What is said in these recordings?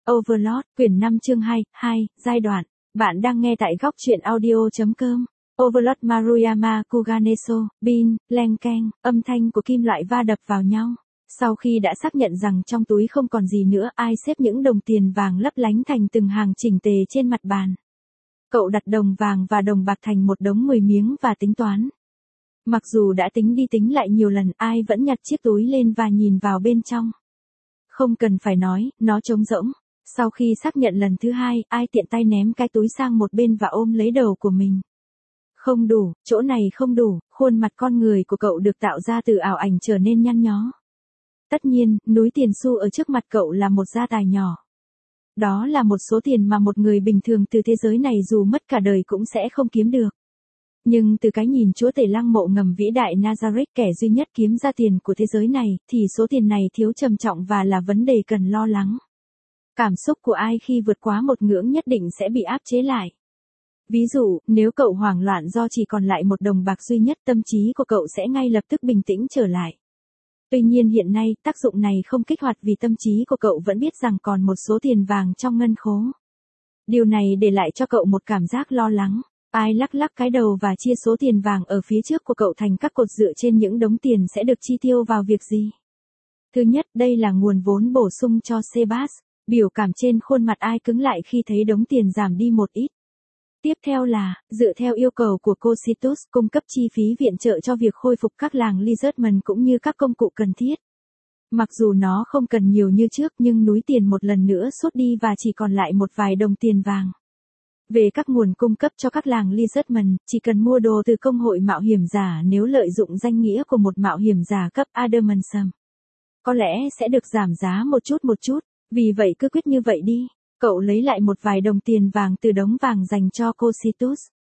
Overlord, quyển 5 chương 2, giai đoạn. Bạn đang nghe tại góc truyện audio.com. Overlord Maruyama Kuganeso, Bin, leng keng, âm thanh của kim loại va đập vào nhau. Sau khi đã xác nhận rằng trong túi không còn gì nữa, ai xếp những đồng tiền vàng lấp lánh thành từng hàng chỉnh tề trên mặt bàn. Cậu đặt đồng vàng và đồng bạc thành một đống 10 miếng và tính toán. Mặc dù đã tính đi tính lại nhiều lần, ai vẫn nhặt chiếc túi lên và nhìn vào bên trong. Không cần phải nói, nó trống rỗng. Sau khi xác nhận lần thứ hai, ai tiện tay ném cái túi sang một bên và ôm lấy đầu của mình. Không đủ, chỗ này không đủ, khuôn mặt con người của cậu được tạo ra từ ảo ảnh trở nên nhăn nhó. Tất nhiên, núi tiền xu ở trước mặt cậu là một gia tài nhỏ. Đó là một số tiền mà một người bình thường từ thế giới này dù mất cả đời cũng sẽ không kiếm được. Nhưng từ cái nhìn chúa tể lăng mộ ngầm vĩ đại Nazareth, kẻ duy nhất kiếm ra tiền của thế giới này, thì số tiền này thiếu trầm trọng và là vấn đề cần lo lắng. Cảm xúc của ai khi vượt quá một ngưỡng nhất định sẽ bị áp chế lại. Ví dụ, nếu cậu hoảng loạn do chỉ còn lại một đồng bạc duy nhất, tâm trí của cậu sẽ ngay lập tức bình tĩnh trở lại. Tuy nhiên hiện nay, tác dụng này không kích hoạt vì tâm trí của cậu vẫn biết rằng còn một số tiền vàng trong ngân khố. Điều này để lại cho cậu một cảm giác lo lắng. Ai lắc lắc cái đầu và chia số tiền vàng ở phía trước của cậu thành các cột dựa trên những đống tiền sẽ được chi tiêu vào việc gì. Thứ nhất, đây là nguồn vốn bổ sung cho Sebas. Biểu cảm trên khuôn mặt ai cứng lại khi thấy đống tiền giảm đi một ít. Tiếp theo là, dựa theo yêu cầu của Cositus, cung cấp chi phí viện trợ cho việc khôi phục các làng Lizardman cũng như các công cụ cần thiết. Mặc dù nó không cần nhiều như trước nhưng núi tiền một lần nữa sút đi và chỉ còn lại một vài đồng tiền vàng. Về các nguồn cung cấp cho các làng Lizardman, chỉ cần mua đồ từ công hội mạo hiểm giả nếu lợi dụng danh nghĩa của một mạo hiểm giả cấp Adamantium. Có lẽ sẽ được giảm giá một chút. Vì vậy cứ quyết như vậy đi. Cậu lấy lại một vài đồng tiền vàng từ đống vàng dành cho Cositus.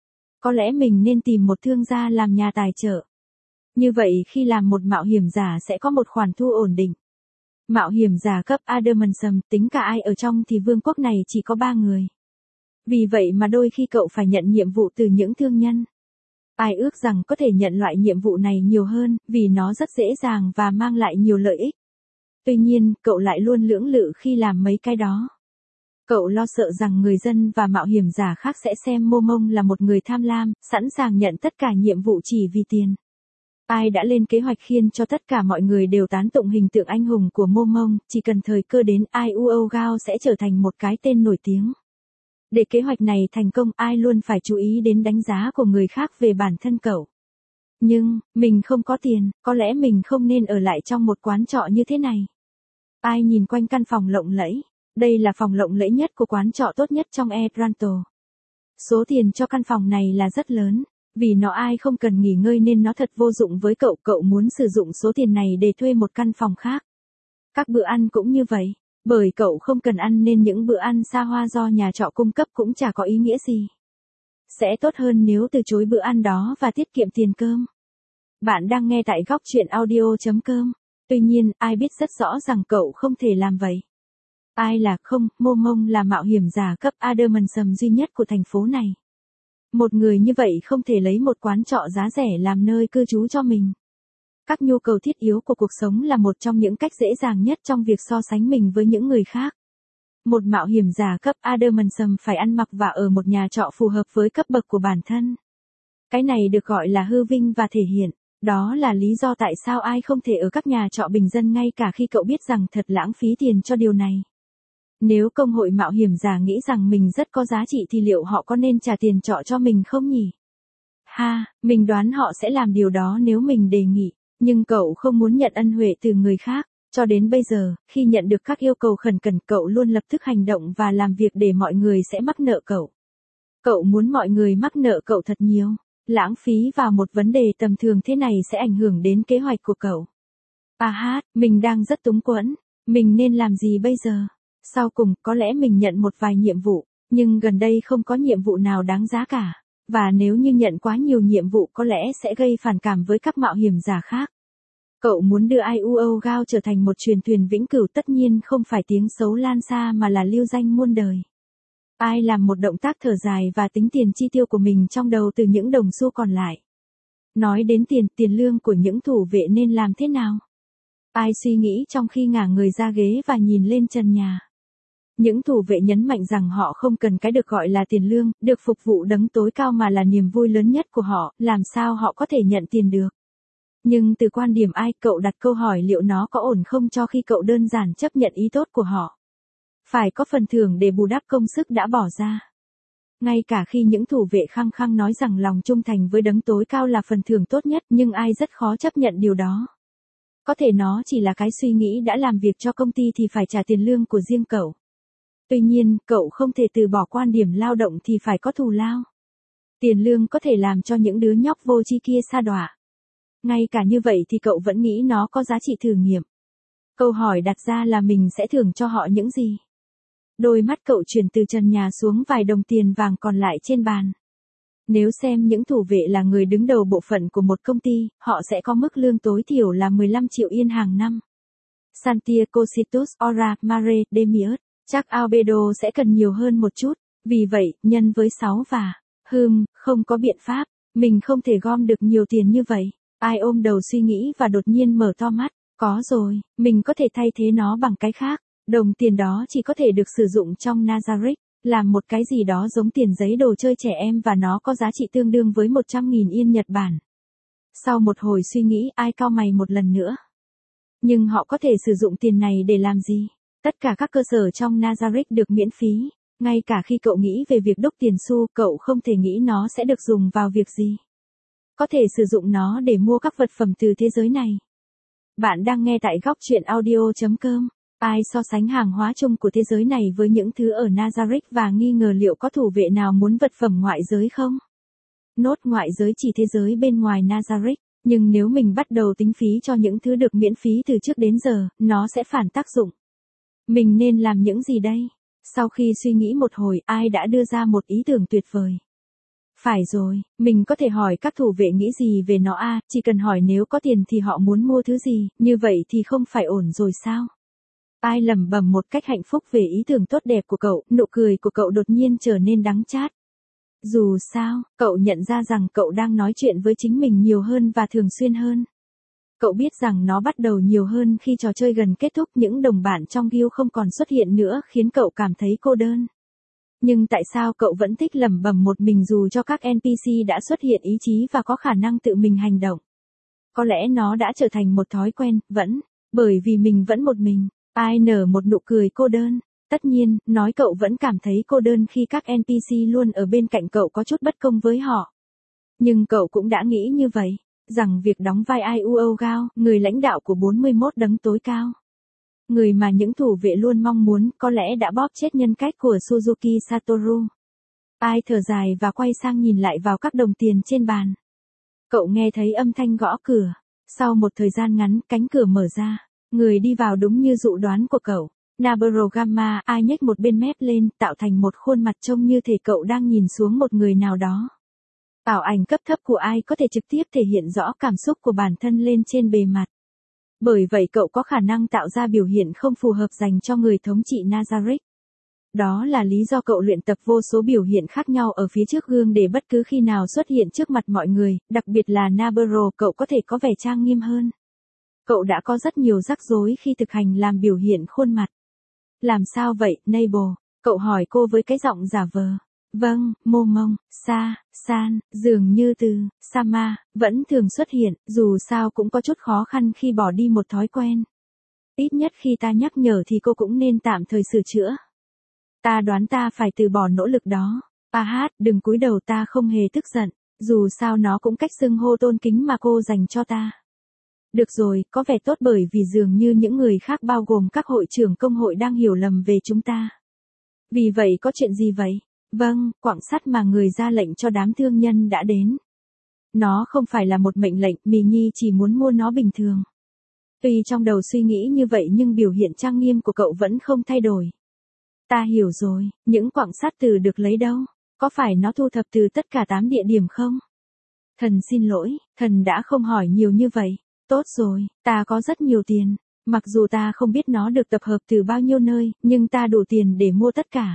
Có lẽ mình nên tìm một thương gia làm nhà tài trợ. Như vậy khi làm một mạo hiểm giả sẽ có một khoản thu ổn định. Mạo hiểm giả cấp Adamantium, tính cả ai ở trong thì vương quốc này chỉ có 3 người. Vì vậy mà đôi khi cậu phải nhận nhiệm vụ từ những thương nhân. Ai ước rằng có thể nhận loại nhiệm vụ này nhiều hơn, vì nó rất dễ dàng và mang lại nhiều lợi ích. Tuy nhiên, cậu lại luôn lưỡng lự khi làm mấy cái đó. Cậu lo sợ rằng người dân và mạo hiểm giả khác sẽ xem Momong là một người tham lam, sẵn sàng nhận tất cả nhiệm vụ chỉ vì tiền. Ai đã lên kế hoạch khiến cho tất cả mọi người đều tán tụng hình tượng anh hùng của Momong, chỉ cần thời cơ đến Ai Uogao sẽ trở thành một cái tên nổi tiếng. Để kế hoạch này thành công, ai luôn phải chú ý đến đánh giá của người khác về bản thân cậu. Nhưng, mình không có tiền, có lẽ mình không nên ở lại trong một quán trọ như thế này. Ai nhìn quanh căn phòng lộng lẫy. Đây là phòng lộng lẫy nhất của quán trọ tốt nhất trong Edranto. Số tiền cho căn phòng này là rất lớn. Vì nó ai không cần nghỉ ngơi nên nó thật vô dụng với cậu. Cậu muốn sử dụng số tiền này để thuê một căn phòng khác. Các bữa ăn cũng như vậy. Bởi cậu không cần ăn nên những bữa ăn xa hoa do nhà trọ cung cấp cũng chả có ý nghĩa gì. Sẽ tốt hơn nếu từ chối bữa ăn đó và tiết kiệm tiền cơm. Bạn đang nghe tại góc truyện audio.com. Tuy nhiên, ai biết rất rõ rằng cậu không thể làm vậy. Ai là không, Momong là mạo hiểm giả cấp Adamantium duy nhất của thành phố này. Một người như vậy không thể lấy một quán trọ giá rẻ làm nơi cư trú cho mình. Các nhu cầu thiết yếu của cuộc sống là một trong những cách dễ dàng nhất trong việc so sánh mình với những người khác. Một mạo hiểm giả cấp Adamantium phải ăn mặc và ở một nhà trọ phù hợp với cấp bậc của bản thân. Cái này được gọi là hư vinh và thể hiện. Đó là lý do tại sao ai không thể ở các nhà trọ bình dân ngay cả khi cậu biết rằng thật lãng phí tiền cho điều này. Nếu công hội mạo hiểm giả nghĩ rằng mình rất có giá trị thì liệu họ có nên trả tiền trọ cho mình không nhỉ? Mình đoán họ sẽ làm điều đó nếu mình đề nghị. Nhưng cậu không muốn nhận ân huệ từ người khác. Cho đến bây giờ, khi nhận được các yêu cầu khẩn cần, cậu luôn lập tức hành động và làm việc để mọi người sẽ mắc nợ cậu. Cậu muốn mọi người mắc nợ cậu thật nhiều. Lãng phí vào một vấn đề tầm thường thế này sẽ ảnh hưởng đến kế hoạch của cậu. Mình đang rất túng quẫn. Mình nên làm gì bây giờ? Sau cùng, có lẽ mình nhận một vài nhiệm vụ, nhưng gần đây không có nhiệm vụ nào đáng giá cả. Và nếu như nhận quá nhiều nhiệm vụ có lẽ sẽ gây phản cảm với các mạo hiểm giả khác. Cậu muốn đưa Ai Uogao trở thành một truyền thuyền vĩnh cửu, tất nhiên không phải tiếng xấu lan xa mà là lưu danh muôn đời. Ai làm một động tác thở dài và tính tiền chi tiêu của mình trong đầu từ những đồng xu còn lại. Nói đến tiền lương của những thủ vệ nên làm thế nào? Ai suy nghĩ trong khi ngả người ra ghế và nhìn lên trần nhà. Những thủ vệ nhấn mạnh rằng họ không cần cái được gọi là tiền lương, được phục vụ đấng tối cao mà là niềm vui lớn nhất của họ, làm sao họ có thể nhận tiền được. Nhưng từ quan điểm ai, cậu đặt câu hỏi liệu nó có ổn không cho khi cậu đơn giản chấp nhận ý tốt của họ. Phải có phần thưởng để bù đắp công sức đã bỏ ra. Ngay cả khi những thủ vệ khăng khăng nói rằng lòng trung thành với đấng tối cao là phần thưởng tốt nhất, nhưng ai rất khó chấp nhận điều đó. Có thể nó chỉ là cái suy nghĩ đã làm việc cho công ty thì phải trả tiền lương của riêng cậu. Tuy nhiên, cậu không thể từ bỏ quan điểm lao động thì phải có thù lao. Tiền lương có thể làm cho những đứa nhóc vô tri kia sa đọa. Ngay cả như vậy thì cậu vẫn nghĩ nó có giá trị thử nghiệm. Câu hỏi đặt ra là mình sẽ thưởng cho họ những gì? Đôi mắt cậu chuyển từ trần nhà xuống vài đồng tiền vàng còn lại trên bàn. Nếu xem những thủ vệ là người đứng đầu bộ phận của một công ty, họ sẽ có mức lương tối thiểu là 15 triệu yên hàng năm. Santiago Citus Ora Mare Demius, chắc Albedo sẽ cần nhiều hơn một chút, vì vậy, nhân với 6 và, không có biện pháp, mình không thể gom được nhiều tiền như vậy. Ai ôm đầu suy nghĩ và đột nhiên mở to mắt, có rồi, mình có thể thay thế nó bằng cái khác. Đồng tiền đó chỉ có thể được sử dụng trong Nazareth, làm một cái gì đó giống tiền giấy đồ chơi trẻ em và nó có giá trị tương đương với 100.000 yên Nhật Bản. Sau một hồi suy nghĩ, ai cau mày một lần nữa. Nhưng họ có thể sử dụng tiền này để làm gì? Tất cả các cơ sở trong Nazareth được miễn phí. Ngay cả khi cậu nghĩ về việc đúc tiền xu, cậu không thể nghĩ nó sẽ được dùng vào việc gì. Có thể sử dụng nó để mua các vật phẩm từ thế giới này. Bạn đang nghe tại góc truyện audio.com. Ai so sánh hàng hóa chung của thế giới này với những thứ ở Nazareth và nghi ngờ liệu có thủ vệ nào muốn vật phẩm ngoại giới không? Nốt ngoại giới chỉ thế giới bên ngoài Nazareth, nhưng nếu mình bắt đầu tính phí cho những thứ được miễn phí từ trước đến giờ, nó sẽ phản tác dụng. Mình nên làm những gì đây? Sau khi suy nghĩ một hồi, ai đã đưa ra một ý tưởng tuyệt vời. Phải rồi, mình có thể hỏi các thủ vệ nghĩ gì về nó chỉ cần hỏi nếu có tiền thì họ muốn mua thứ gì, như vậy thì không phải ổn rồi sao? Ai lẩm bẩm một cách hạnh phúc về ý tưởng tốt đẹp của cậu, nụ cười của cậu đột nhiên trở nên đắng chát. Dù sao, cậu nhận ra rằng cậu đang nói chuyện với chính mình nhiều hơn và thường xuyên hơn. Cậu biết rằng nó bắt đầu nhiều hơn khi trò chơi gần kết thúc, những đồng bạn trong guild không còn xuất hiện nữa khiến cậu cảm thấy cô đơn. Nhưng tại sao cậu vẫn thích lẩm bẩm một mình dù cho các NPC đã xuất hiện ý chí và có khả năng tự mình hành động? Có lẽ nó đã trở thành một thói quen, bởi vì mình vẫn một mình. Ai nở một nụ cười cô đơn. Tất nhiên, nói cậu vẫn cảm thấy cô đơn khi các NPC luôn ở bên cạnh cậu có chút bất công với họ. Nhưng cậu cũng đã nghĩ như vậy, rằng việc đóng vai Iuo Gao, người lãnh đạo của 41 đấng tối cao. Người mà những thủ vệ luôn mong muốn, có lẽ đã bóp chết nhân cách của Suzuki Satoru. Ai thở dài và quay sang nhìn lại vào các đồng tiền trên bàn. Cậu nghe thấy âm thanh gõ cửa. Sau một thời gian ngắn, cánh cửa mở ra. Người đi vào đúng như dự đoán của cậu. Nabarro Gamma, ai nhếch một bên mép lên, tạo thành một khuôn mặt trông như thể cậu đang nhìn xuống một người nào đó. Ảo ảnh cấp thấp của ai có thể trực tiếp thể hiện rõ cảm xúc của bản thân lên trên bề mặt. Bởi vậy cậu có khả năng tạo ra biểu hiện không phù hợp dành cho người thống trị Nazareth. Đó là lý do cậu luyện tập vô số biểu hiện khác nhau ở phía trước gương để bất cứ khi nào xuất hiện trước mặt mọi người, đặc biệt là Nabarro, cậu có thể có vẻ trang nghiêm hơn. Cậu đã có rất nhiều rắc rối khi thực hành làm biểu hiện khuôn mặt. Làm sao vậy, Neighbor? Cậu hỏi cô với cái giọng giả vờ. Vâng, Mô Mông, San, dường như từ, Sama, vẫn thường xuất hiện, dù sao cũng có chút khó khăn khi bỏ đi một thói quen. Ít nhất khi ta nhắc nhở thì cô cũng nên tạm thời sửa chữa. Ta đoán ta phải từ bỏ nỗ lực đó. Đừng cúi đầu, ta không hề tức giận, dù sao nó cũng cách xưng hô tôn kính mà cô dành cho ta. Được rồi, có vẻ tốt bởi vì dường như những người khác bao gồm các hội trưởng công hội đang hiểu lầm về chúng ta. Vì vậy có chuyện gì vậy? Vâng, quặng sắt mà người ra lệnh cho đám thương nhân đã đến. Nó không phải là một mệnh lệnh, Mì Nhi chỉ muốn mua nó bình thường. Tuy trong đầu suy nghĩ như vậy nhưng biểu hiện trang nghiêm của cậu vẫn không thay đổi. Ta hiểu rồi, những quặng sắt từ được lấy đâu? Có phải nó thu thập từ tất cả 8 địa điểm không? Thần xin lỗi, thần đã không hỏi nhiều như vậy. Tốt rồi, ta có rất nhiều tiền. Mặc dù ta không biết nó được tập hợp từ bao nhiêu nơi, nhưng ta đủ tiền để mua tất cả.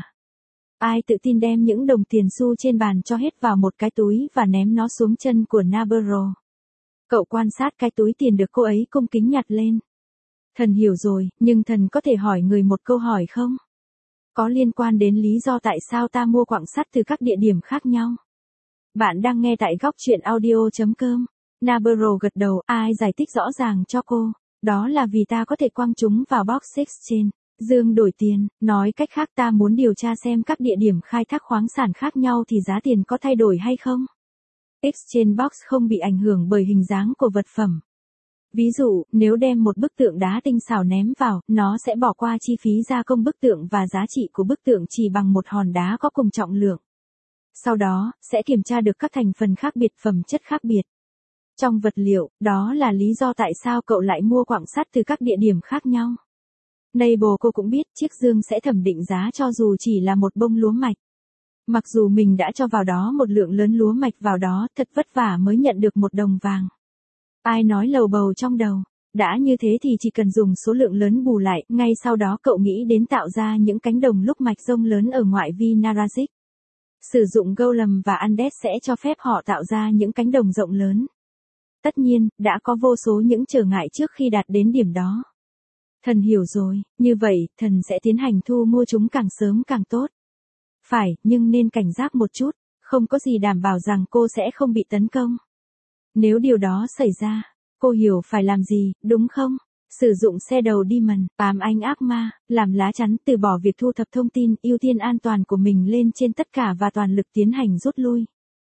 Ai tự tin đem những đồng tiền xu trên bàn cho hết vào một cái túi và ném nó xuống chân của Nabarro. Cậu quan sát cái túi tiền được cô ấy cung kính nhặt lên. Thần hiểu rồi, nhưng thần có thể hỏi người một câu hỏi không? Có liên quan đến lý do tại sao ta mua quặng sắt từ các địa điểm khác nhau. Bạn đang nghe tại góc chuyện audio.com. Navarro gật đầu, ai giải thích rõ ràng cho cô. Đó là vì ta có thể quăng chúng vào box exchange. Dương đổi tiền, nói cách khác ta muốn điều tra xem các địa điểm khai thác khoáng sản khác nhau thì giá tiền có thay đổi hay không. Exchange box không bị ảnh hưởng bởi hình dáng của vật phẩm. Ví dụ, nếu đem một bức tượng đá tinh xảo ném vào, nó sẽ bỏ qua chi phí gia công bức tượng và giá trị của bức tượng chỉ bằng một hòn đá có cùng trọng lượng. Sau đó, sẽ kiểm tra được các thành phần khác biệt, phẩm chất khác biệt trong vật liệu, đó là lý do tại sao cậu lại mua quặng sắt từ các địa điểm khác nhau. Neighbor cô cũng biết chiếc dương sẽ thẩm định giá cho dù chỉ là một bông lúa mạch. Mặc dù mình đã cho vào đó một lượng lớn lúa mạch vào đó, thật vất vả mới nhận được một đồng vàng. Ai nói lầu bầu trong đầu, đã như thế thì chỉ cần dùng số lượng lớn bù lại, ngay sau đó cậu nghĩ đến tạo ra những cánh đồng lúc mạch rông lớn ở ngoại vi Narazik. Sử dụng Golem và Undead sẽ cho phép họ tạo ra những cánh đồng rộng lớn. Tất nhiên, đã có vô số những trở ngại trước khi đạt đến điểm đó. Thần hiểu rồi, như vậy, thần sẽ tiến hành thu mua chúng càng sớm càng tốt. Phải, nhưng nên cảnh giác một chút, không có gì đảm bảo rằng cô sẽ không bị tấn công. Nếu điều đó xảy ra, cô hiểu phải làm gì, đúng không? Sử dụng Shadow Demon, ám ánh ác ma, làm lá chắn, từ bỏ việc thu thập thông tin, ưu tiên an toàn của mình lên trên tất cả và toàn lực tiến hành rút lui.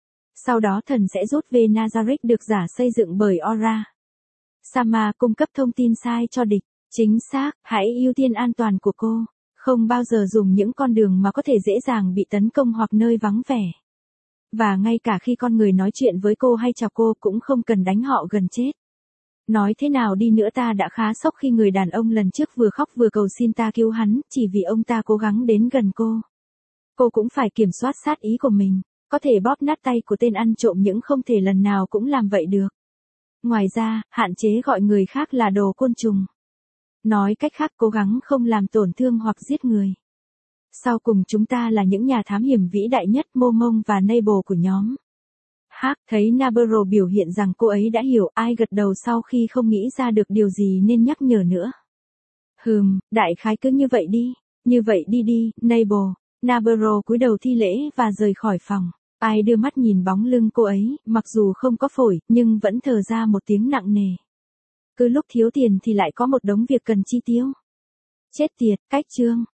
Sau đó thần sẽ rút về Nazareth được giả xây dựng bởi Aura. Sama cung cấp thông tin sai cho địch. Chính xác, hãy ưu tiên an toàn của cô. Không bao giờ dùng những con đường mà có thể dễ dàng bị tấn công hoặc nơi vắng vẻ. Và ngay cả khi con người nói chuyện với cô hay chào cô cũng không cần đánh họ gần chết. Nói thế nào đi nữa ta đã khá sốc khi người đàn ông lần trước vừa khóc vừa cầu xin ta cứu hắn, chỉ vì ông ta cố gắng đến gần cô. Cô cũng phải kiểm soát sát ý của mình, có thể bóp nát tay của tên ăn trộm nhưng không thể lần nào cũng làm vậy được. Ngoài ra, hạn chế gọi người khác là đồ côn trùng. Nói cách khác cố gắng không làm tổn thương hoặc giết người. Sau cùng chúng ta là những nhà thám hiểm vĩ đại nhất Momong và Neighbor của nhóm. Thấy Navarro biểu hiện rằng cô ấy đã hiểu, ai gật đầu sau khi không nghĩ ra được điều gì nên nhắc nhở nữa. Đại khái cứ như vậy đi. Như vậy đi, Neighbor. Navarro cúi đầu thi lễ và rời khỏi phòng. Ai đưa mắt nhìn bóng lưng cô ấy, mặc dù không có phổi, nhưng vẫn thở ra một tiếng nặng nề. Cứ lúc thiếu tiền thì lại có một đống việc cần chi tiêu. Chết tiệt, cách chương.